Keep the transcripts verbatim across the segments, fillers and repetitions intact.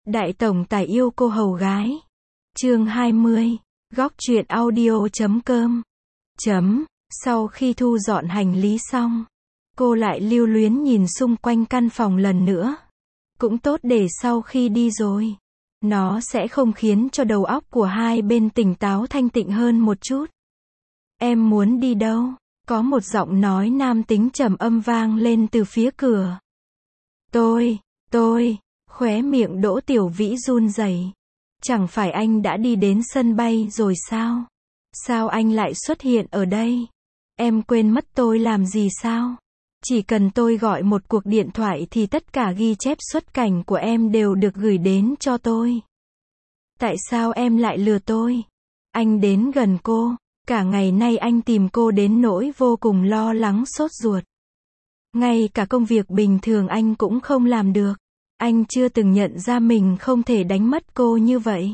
Đại tổng tài yêu cô hầu gái. Chương hai mươi. Góc truyện audio chấm com. Chấm. Sau khi thu dọn hành lý xong, cô lại lưu luyến nhìn xung quanh căn phòng lần nữa. Cũng tốt để sau khi đi rồi, nó sẽ không khiến cho đầu óc của hai bên tỉnh táo thanh tịnh hơn một chút. Em muốn đi đâu? Có một giọng nói nam tính trầm âm vang lên từ phía cửa. Tôi, tôi, khóe miệng Đỗ Tiểu Vĩ run rẩy. Chẳng phải anh đã đi đến sân bay rồi sao? Sao anh lại xuất hiện ở đây? Em quên mất tôi làm gì sao? Chỉ cần tôi gọi một cuộc điện thoại thì tất cả ghi chép xuất cảnh của em đều được gửi đến cho tôi. Tại sao em lại lừa tôi? Anh đến gần cô, cả ngày nay anh tìm cô đến nỗi vô cùng lo lắng sốt ruột. Ngay cả công việc bình thường anh cũng không làm được. Anh chưa từng nhận ra mình không thể đánh mất cô như vậy.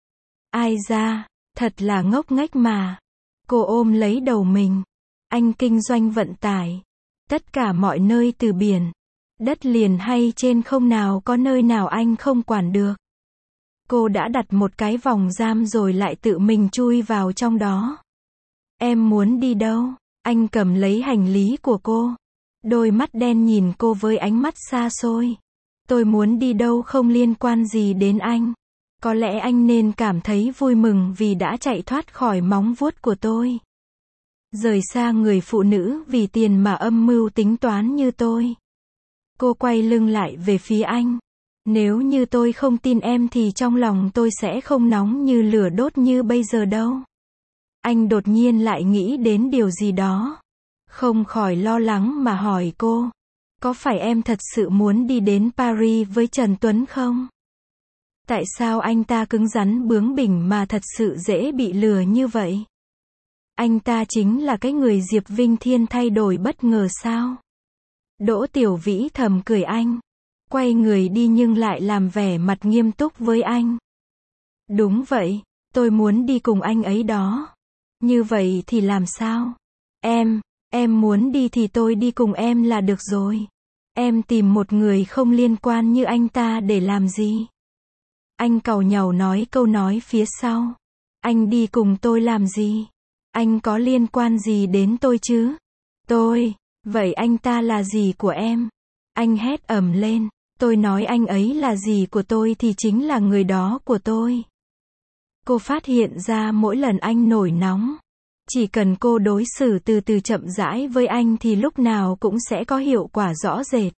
Ai ra, thật là ngốc nghếch mà. Cô ôm lấy đầu mình. Anh kinh doanh vận tải. Tất cả mọi nơi từ biển, đất liền hay trên không nào có nơi nào anh không quản được. Cô đã đặt một cái vòng giam rồi lại tự mình chui vào trong đó. Em muốn đi đâu? Anh cầm lấy hành lý của cô. Đôi mắt đen nhìn cô với ánh mắt xa xôi. Tôi muốn đi đâu không liên quan gì đến anh. Có lẽ anh nên cảm thấy vui mừng vì đã chạy thoát khỏi móng vuốt của tôi. Rời xa người phụ nữ vì tiền mà âm mưu tính toán như tôi. Cô quay lưng lại về phía anh. Nếu như tôi không tin em thì trong lòng tôi sẽ không nóng như lửa đốt như bây giờ đâu. Anh đột nhiên lại nghĩ đến điều gì đó. Không khỏi lo lắng mà hỏi cô. Có phải em thật sự muốn đi đến Paris với Trần Tuấn không? Tại sao anh ta cứng rắn bướng bỉnh mà thật sự dễ bị lừa như vậy? Anh ta chính là cái người Diệp Vinh Thiên thay đổi bất ngờ sao? Đỗ Tiểu Vĩ thầm cười anh. Quay người đi nhưng lại làm vẻ mặt nghiêm túc với anh. Đúng vậy, tôi muốn đi cùng anh ấy đó. Như vậy thì làm sao? Em, em muốn đi thì tôi đi cùng em là được rồi. Em tìm một người không liên quan như anh ta để làm gì? Anh càu nhàu nói câu nói phía sau. Anh đi cùng tôi làm gì? Anh có liên quan gì đến tôi chứ? Tôi, vậy anh ta là gì của em? Anh hét ầm lên. Tôi nói anh ấy là gì của tôi thì chính là người đó của tôi. Cô phát hiện ra mỗi lần anh nổi nóng, chỉ cần cô đối xử từ từ chậm rãi với anh thì lúc nào cũng sẽ có hiệu quả rõ rệt.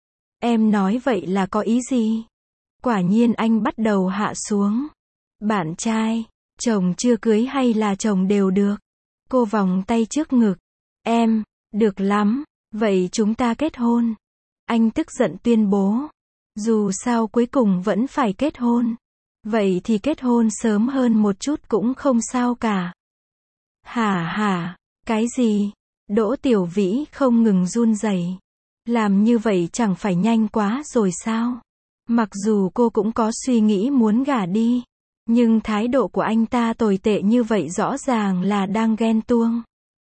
Em nói vậy là có ý gì? Quả nhiên anh bắt đầu hạ xuống. Bạn trai, chồng chưa cưới hay là chồng đều được. Cô vòng tay trước ngực. Em, được lắm, vậy chúng ta kết hôn. Anh tức giận tuyên bố. Dù sao cuối cùng vẫn phải kết hôn. Vậy thì kết hôn sớm hơn một chút cũng không sao cả. Hả hả, cái gì? Đỗ Tiểu Vĩ không ngừng run rẩy. Làm như vậy chẳng phải nhanh quá rồi sao? Mặc dù cô cũng có suy nghĩ muốn gả đi, nhưng thái độ của anh ta tồi tệ như vậy rõ ràng là đang ghen tuông.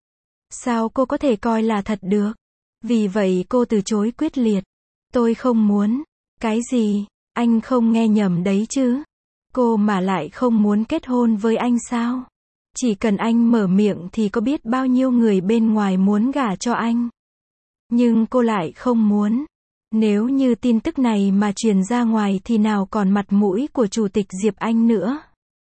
Sao cô có thể coi là thật được? Vì vậy cô từ chối quyết liệt. Tôi không muốn. Cái gì? Anh không nghe nhầm đấy chứ? Cô mà lại không muốn kết hôn với anh sao? Chỉ cần anh mở miệng thì có biết bao nhiêu người bên ngoài muốn gả cho anh. Nhưng cô lại không muốn. Nếu như tin tức này mà truyền ra ngoài thì nào còn mặt mũi của Chủ tịch Diệp Anh nữa.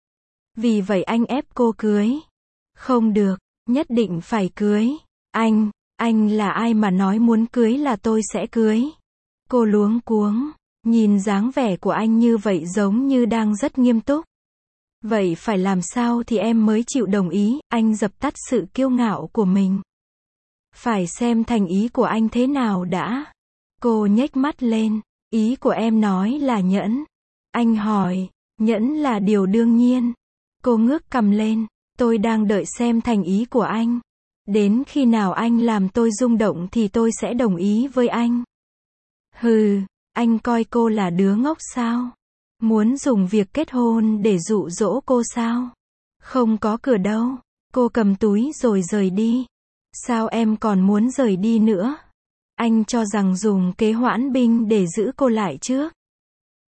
Vì vậy anh ép cô cưới. Không được, nhất định phải cưới. Anh, anh là ai mà nói muốn cưới là tôi sẽ cưới? Cô luống cuống, nhìn dáng vẻ của anh như vậy giống như đang rất nghiêm túc. Vậy phải làm sao thì em mới chịu đồng ý? Anh dập tắt sự kiêu ngạo của mình. Phải xem thành ý của anh thế nào đã. Cô nhếch mắt lên. Ý của em nói là nhẫn. Anh hỏi. Nhẫn là điều đương nhiên. Cô ngước cằm lên. Tôi đang đợi xem thành ý của anh. Đến khi nào anh làm tôi rung động thì tôi sẽ đồng ý với anh. Hừ, anh coi cô là đứa ngốc sao? Muốn dùng việc kết hôn để dụ dỗ cô sao? Không có cửa đâu. Cô cầm túi rồi rời đi. Sao em còn muốn rời đi nữa? Anh cho rằng dùng kế hoãn binh để giữ cô lại trước.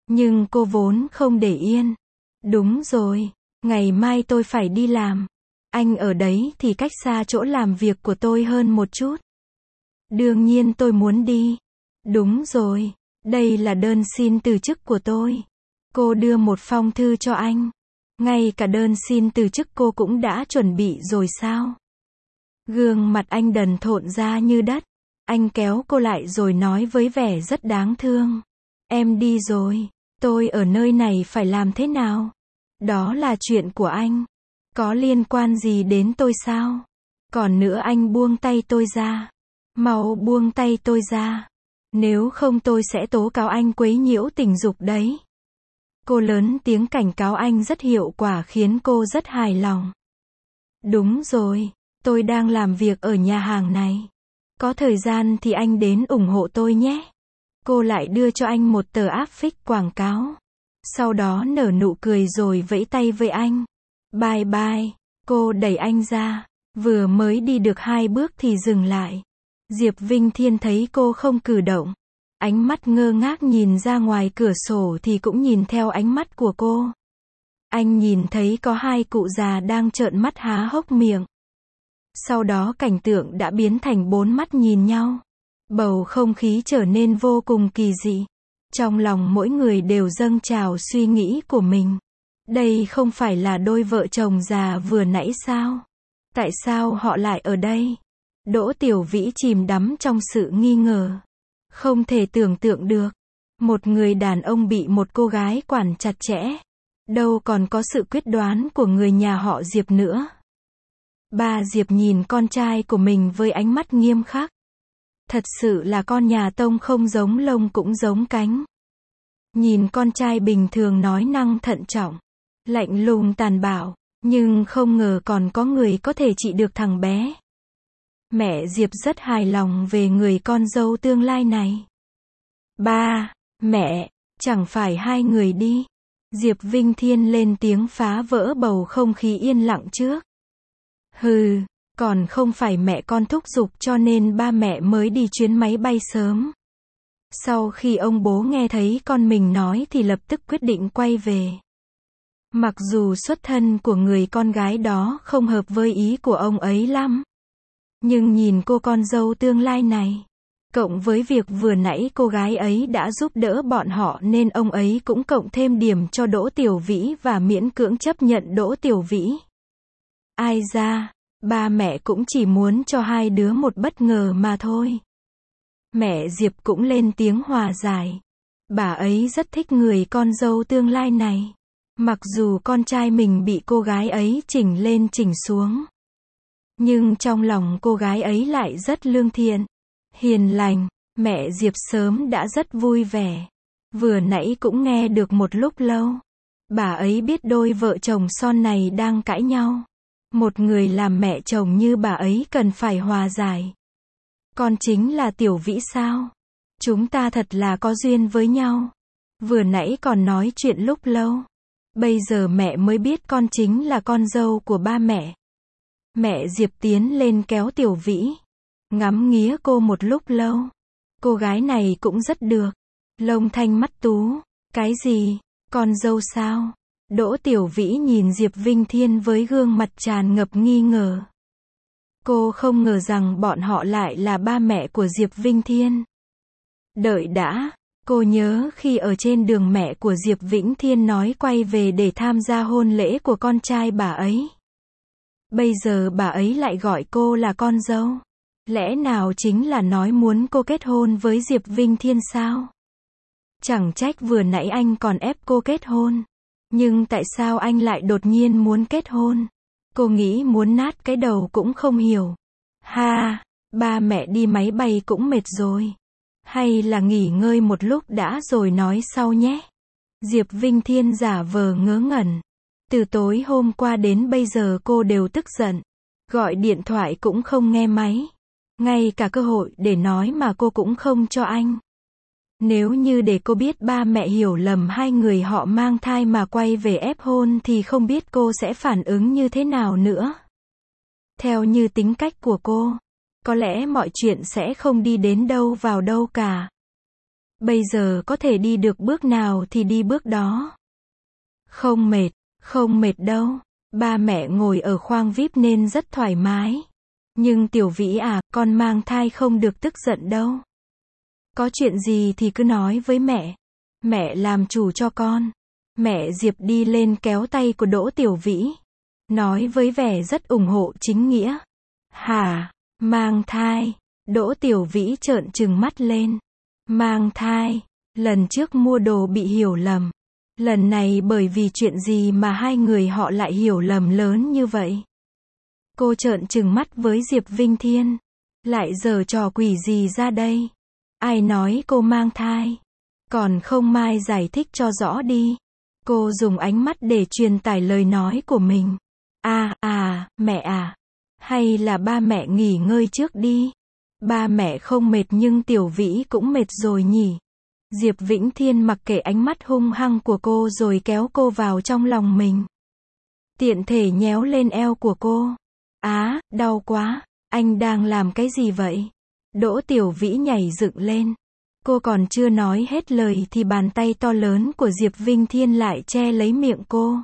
Nhưng cô vốn không để yên. Đúng rồi, ngày mai tôi phải đi làm. Anh ở đấy thì cách xa chỗ làm việc của tôi hơn một chút. Đương nhiên tôi muốn đi. Đúng rồi, đây là đơn xin từ chức của tôi. Cô đưa một phong thư cho anh. Ngay cả đơn xin từ chức cô cũng đã chuẩn bị rồi sao? Gương mặt anh đần thộn ra như đất. Anh kéo cô lại rồi nói với vẻ rất đáng thương. Em đi rồi, tôi ở nơi này phải làm thế nào? Đó là chuyện của anh. Có liên quan gì đến tôi sao? Còn nữa anh buông tay tôi ra. Mau buông tay tôi ra. Nếu không tôi sẽ tố cáo anh quấy nhiễu tình dục đấy. Cô lớn tiếng cảnh cáo anh rất hiệu quả khiến cô rất hài lòng. Đúng rồi, tôi đang làm việc ở nhà hàng này. Có thời gian thì anh đến ủng hộ tôi nhé. Cô lại đưa cho anh một tờ áp phích quảng cáo. Sau đó nở nụ cười rồi vẫy tay với anh. Bye bye. Cô đẩy anh ra. Vừa mới đi được hai bước thì dừng lại. Diệp Vinh Thiên thấy cô không cử động. Ánh mắt ngơ ngác nhìn ra ngoài cửa sổ thì cũng nhìn theo ánh mắt của cô. Anh nhìn thấy có hai cụ già đang trợn mắt há hốc miệng. Sau đó cảnh tượng đã biến thành bốn mắt nhìn nhau. Bầu không khí trở nên vô cùng kỳ dị. Trong lòng mỗi người đều dâng trào suy nghĩ của mình. Đây không phải là đôi vợ chồng già vừa nãy sao? Tại sao họ lại ở đây? Đỗ Tiểu Vĩ chìm đắm trong sự nghi ngờ. Không thể tưởng tượng được. Một người đàn ông bị một cô gái quản chặt chẽ. Đâu còn có sự quyết đoán của người nhà họ Diệp nữa. Ba Diệp nhìn con trai của mình với ánh mắt nghiêm khắc. Thật sự là con nhà Tông không giống lông cũng giống cánh. Nhìn con trai bình thường nói năng thận trọng, lạnh lùng tàn bạo, nhưng không ngờ còn có người có thể trị được thằng bé. Mẹ Diệp rất hài lòng về người con dâu tương lai này. Ba, mẹ, chẳng phải hai người đi. Diệp Vinh Thiên lên tiếng phá vỡ bầu không khí yên lặng trước. Hừ, còn không phải mẹ con thúc giục cho nên ba mẹ mới đi chuyến máy bay sớm. Sau khi ông bố nghe thấy con mình nói thì lập tức quyết định quay về. Mặc dù xuất thân của người con gái đó không hợp với ý của ông ấy lắm. Nhưng nhìn cô con dâu tương lai này, cộng với việc vừa nãy cô gái ấy đã giúp đỡ bọn họ nên ông ấy cũng cộng thêm điểm cho Đỗ Tiểu Vĩ và miễn cưỡng chấp nhận Đỗ Tiểu Vĩ. Ai ra, ba mẹ cũng chỉ muốn cho hai đứa một bất ngờ mà thôi. Mẹ Diệp cũng lên tiếng hòa giải. Bà ấy rất thích người con dâu tương lai này. Mặc dù con trai mình bị cô gái ấy chỉnh lên chỉnh xuống. Nhưng trong lòng cô gái ấy lại rất lương thiện, hiền lành. Mẹ Diệp sớm đã rất vui vẻ. Vừa nãy cũng nghe được một lúc lâu. Bà ấy biết đôi vợ chồng son này đang cãi nhau. Một người làm mẹ chồng như bà ấy cần phải hòa giải. Con chính là Tiểu Vĩ sao? Chúng ta thật là có duyên với nhau. Vừa nãy còn nói chuyện lúc lâu. Bây giờ mẹ mới biết con chính là con dâu của ba mẹ. Mẹ Diệp tiến lên kéo Tiểu Vĩ. Ngắm nghía cô một lúc lâu. Cô gái này cũng rất được. Lông thanh mắt tú. Cái gì? Con dâu sao? Đỗ Tiểu Vĩ nhìn Diệp Vinh Thiên với gương mặt tràn ngập nghi ngờ. Cô không ngờ rằng bọn họ lại là ba mẹ của Diệp Vinh Thiên. Đợi đã, cô nhớ khi ở trên đường mẹ của Diệp Vĩnh Thiên nói quay về để tham gia hôn lễ của con trai bà ấy. Bây giờ bà ấy lại gọi cô là con dâu. Lẽ nào chính là nói muốn cô kết hôn với Diệp Vinh Thiên sao? Chẳng trách vừa nãy anh còn ép cô kết hôn. Nhưng tại sao anh lại đột nhiên muốn kết hôn? Cô nghĩ muốn nát cái đầu cũng không hiểu. Ha, ba mẹ đi máy bay cũng mệt rồi. Hay là nghỉ ngơi một lúc đã rồi nói sau nhé. Diệp Vinh Thiên giả vờ ngớ ngẩn. Từ tối hôm qua đến bây giờ cô đều tức giận. Gọi điện thoại cũng không nghe máy. Ngay cả cơ hội để nói mà cô cũng không cho anh. Nếu như để cô biết ba mẹ hiểu lầm hai người họ mang thai mà quay về ép hôn thì không biết cô sẽ phản ứng như thế nào nữa. Theo như tính cách của cô, có lẽ mọi chuyện sẽ không đi đến đâu vào đâu cả. Bây giờ có thể đi được bước nào thì đi bước đó. Không mệt, không mệt đâu. Ba mẹ ngồi ở khoang vi ai pi nên rất thoải mái. Nhưng Tiểu Vĩ à, con mang thai không được tức giận đâu. Có chuyện gì thì cứ nói với mẹ. Mẹ làm chủ cho con. Mẹ Diệp đi lên kéo tay của Đỗ Tiểu Vĩ. Nói với vẻ rất ủng hộ chính nghĩa. Hả? Mang thai? Đỗ Tiểu Vĩ trợn trừng mắt lên. Mang thai? Lần trước mua đồ bị hiểu lầm. Lần này bởi vì chuyện gì mà hai người họ lại hiểu lầm lớn như vậy? Cô trợn trừng mắt với Diệp Vinh Thiên. Lại giở trò quỷ gì ra đây? Ai nói cô mang thai? Còn không mai giải thích cho rõ đi. Cô dùng ánh mắt để truyền tải lời nói của mình. À, à, mẹ à. Hay là ba mẹ nghỉ ngơi trước đi. Ba mẹ không mệt nhưng Tiểu Vĩ cũng mệt rồi nhỉ. Diệp Vĩnh Thiên mặc kệ ánh mắt hung hăng của cô rồi kéo cô vào trong lòng mình. Tiện thể nhéo lên eo của cô. Á, đau quá. Anh đang làm cái gì vậy? Đỗ Tiểu Vĩ nhảy dựng lên. Cô còn chưa nói hết lời thì bàn tay to lớn của Diệp Vinh Thiên lại che lấy miệng cô.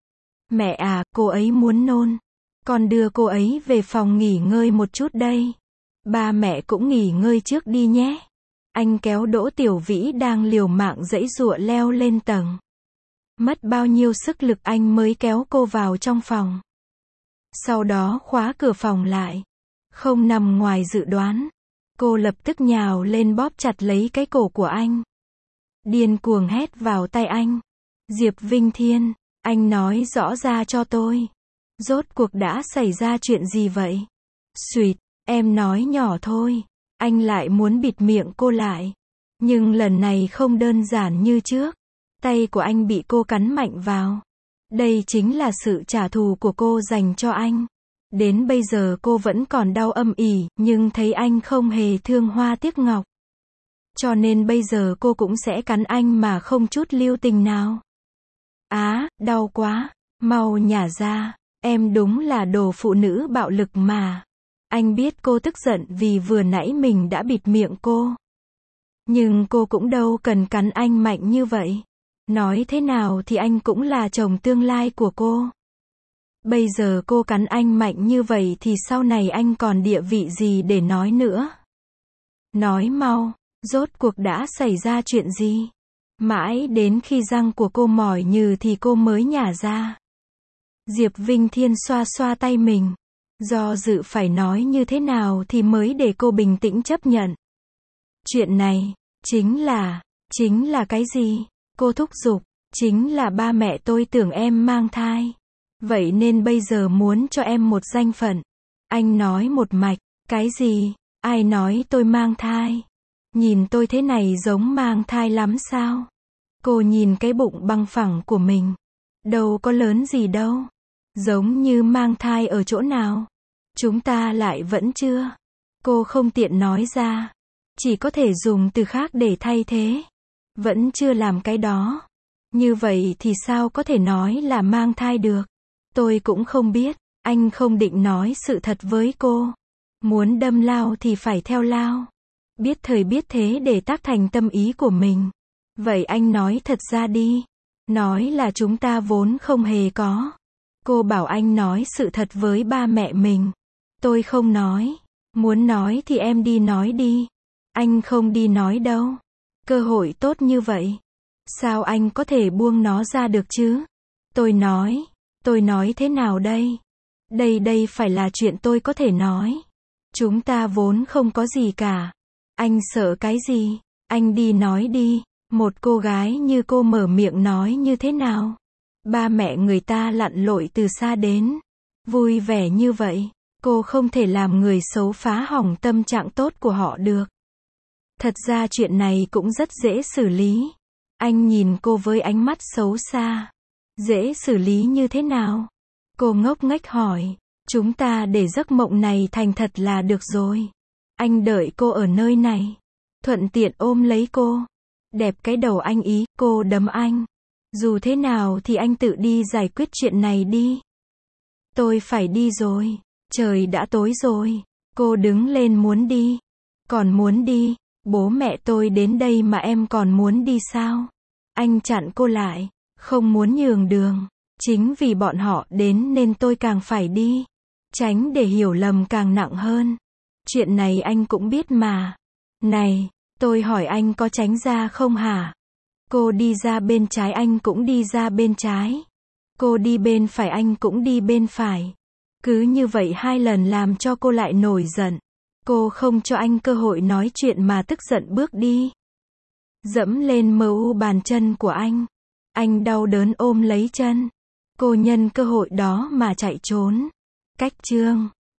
Mẹ à, cô ấy muốn nôn. Con đưa cô ấy về phòng nghỉ ngơi một chút đây. Ba mẹ cũng nghỉ ngơi trước đi nhé. Anh kéo Đỗ Tiểu Vĩ đang liều mạng giãy giụa leo lên tầng. Mất bao nhiêu sức lực anh mới kéo cô vào trong phòng. Sau đó khóa cửa phòng lại. Không nằm ngoài dự đoán. Cô lập tức nhào lên bóp chặt lấy cái cổ của anh. Điên cuồng hét vào tai anh. Diệp Vinh Thiên, anh nói rõ ra cho tôi. Rốt cuộc đã xảy ra chuyện gì vậy? Xuyệt, em nói nhỏ thôi. Anh lại muốn bịt miệng cô lại. Nhưng lần này không đơn giản như trước. Tay của anh bị cô cắn mạnh vào. Đây chính là sự trả thù của cô dành cho anh. Đến bây giờ cô vẫn còn đau âm ỉ, nhưng thấy anh không hề thương hoa tiếc ngọc. Cho nên bây giờ cô cũng sẽ cắn anh mà không chút lưu tình nào. Á, đau quá, mau nhả ra, em đúng là đồ phụ nữ bạo lực mà. Anh biết cô tức giận vì vừa nãy mình đã bịt miệng cô. Nhưng cô cũng đâu cần cắn anh mạnh như vậy. Nói thế nào thì anh cũng là chồng tương lai của cô. Bây giờ cô cắn anh mạnh như vậy thì sau này anh còn địa vị gì để nói nữa. Nói mau, rốt cuộc đã xảy ra chuyện gì? Mãi đến khi răng của cô mỏi nhừ thì cô mới nhả ra. Diệp Vinh Thiên xoa xoa tay mình. Do dự phải nói như thế nào thì mới để cô bình tĩnh chấp nhận. Chuyện này, chính là, chính là cái gì? Cô thúc giục, chính là ba mẹ tôi tưởng em mang thai. Vậy nên bây giờ muốn cho em một danh phận. Anh nói một mạch, cái gì? Ai nói tôi mang thai? Nhìn tôi thế này giống mang thai lắm sao? Cô nhìn cái bụng bằng phẳng của mình. Đâu có lớn gì đâu. Giống như mang thai ở chỗ nào? Chúng ta lại vẫn chưa. Cô không tiện nói ra. Chỉ có thể dùng từ khác để thay thế. Vẫn chưa làm cái đó. Như vậy thì sao có thể nói là mang thai được? Tôi cũng không biết. Anh không định nói sự thật với cô. Muốn đâm lao thì phải theo lao. Biết thời biết thế để tác thành tâm ý của mình. Vậy anh nói thật ra đi. Nói là chúng ta vốn không hề có. Cô bảo anh nói sự thật với ba mẹ mình. Tôi không nói. Muốn nói thì em đi nói đi. Anh không đi nói đâu. Cơ hội tốt như vậy. Sao anh có thể buông nó ra được chứ? Tôi nói. Tôi nói thế nào đây? Đây đây phải là chuyện tôi có thể nói. Chúng ta vốn không có gì cả. Anh sợ cái gì? Anh đi nói đi. Một cô gái như cô mở miệng nói như thế nào? Ba mẹ người ta lặn lội từ xa đến. Vui vẻ như vậy. Cô không thể làm người xấu phá hỏng tâm trạng tốt của họ được. Thật ra chuyện này cũng rất dễ xử lý. Anh nhìn cô với ánh mắt xấu xa. Dễ xử lý như thế nào? Cô ngốc nghếch hỏi. Chúng ta để giấc mộng này thành thật là được rồi. Anh đợi cô ở nơi này. Thuận tiện ôm lấy cô. Đẹp cái đầu anh ý, cô đấm anh. Dù thế nào thì anh tự đi giải quyết chuyện này đi. Tôi phải đi rồi. Trời đã tối rồi. Cô đứng lên muốn đi. Còn muốn đi. Bố mẹ tôi đến đây mà em còn muốn đi sao? Anh chặn cô lại, không muốn nhường đường. Chính vì bọn họ đến nên tôi càng phải đi. Tránh để hiểu lầm càng nặng hơn. Chuyện này anh cũng biết mà. Này, tôi hỏi anh có tránh ra không hả? Cô đi ra bên trái anh cũng đi ra bên trái. Cô đi bên phải anh cũng đi bên phải. Cứ như vậy hai lần làm cho cô lại nổi giận. Cô không cho anh cơ hội nói chuyện mà tức giận bước đi. Dẫm lên mờ u bàn chân của anh. Anh đau đớn ôm lấy chân. Cô nhân cơ hội đó mà chạy trốn. Cách chương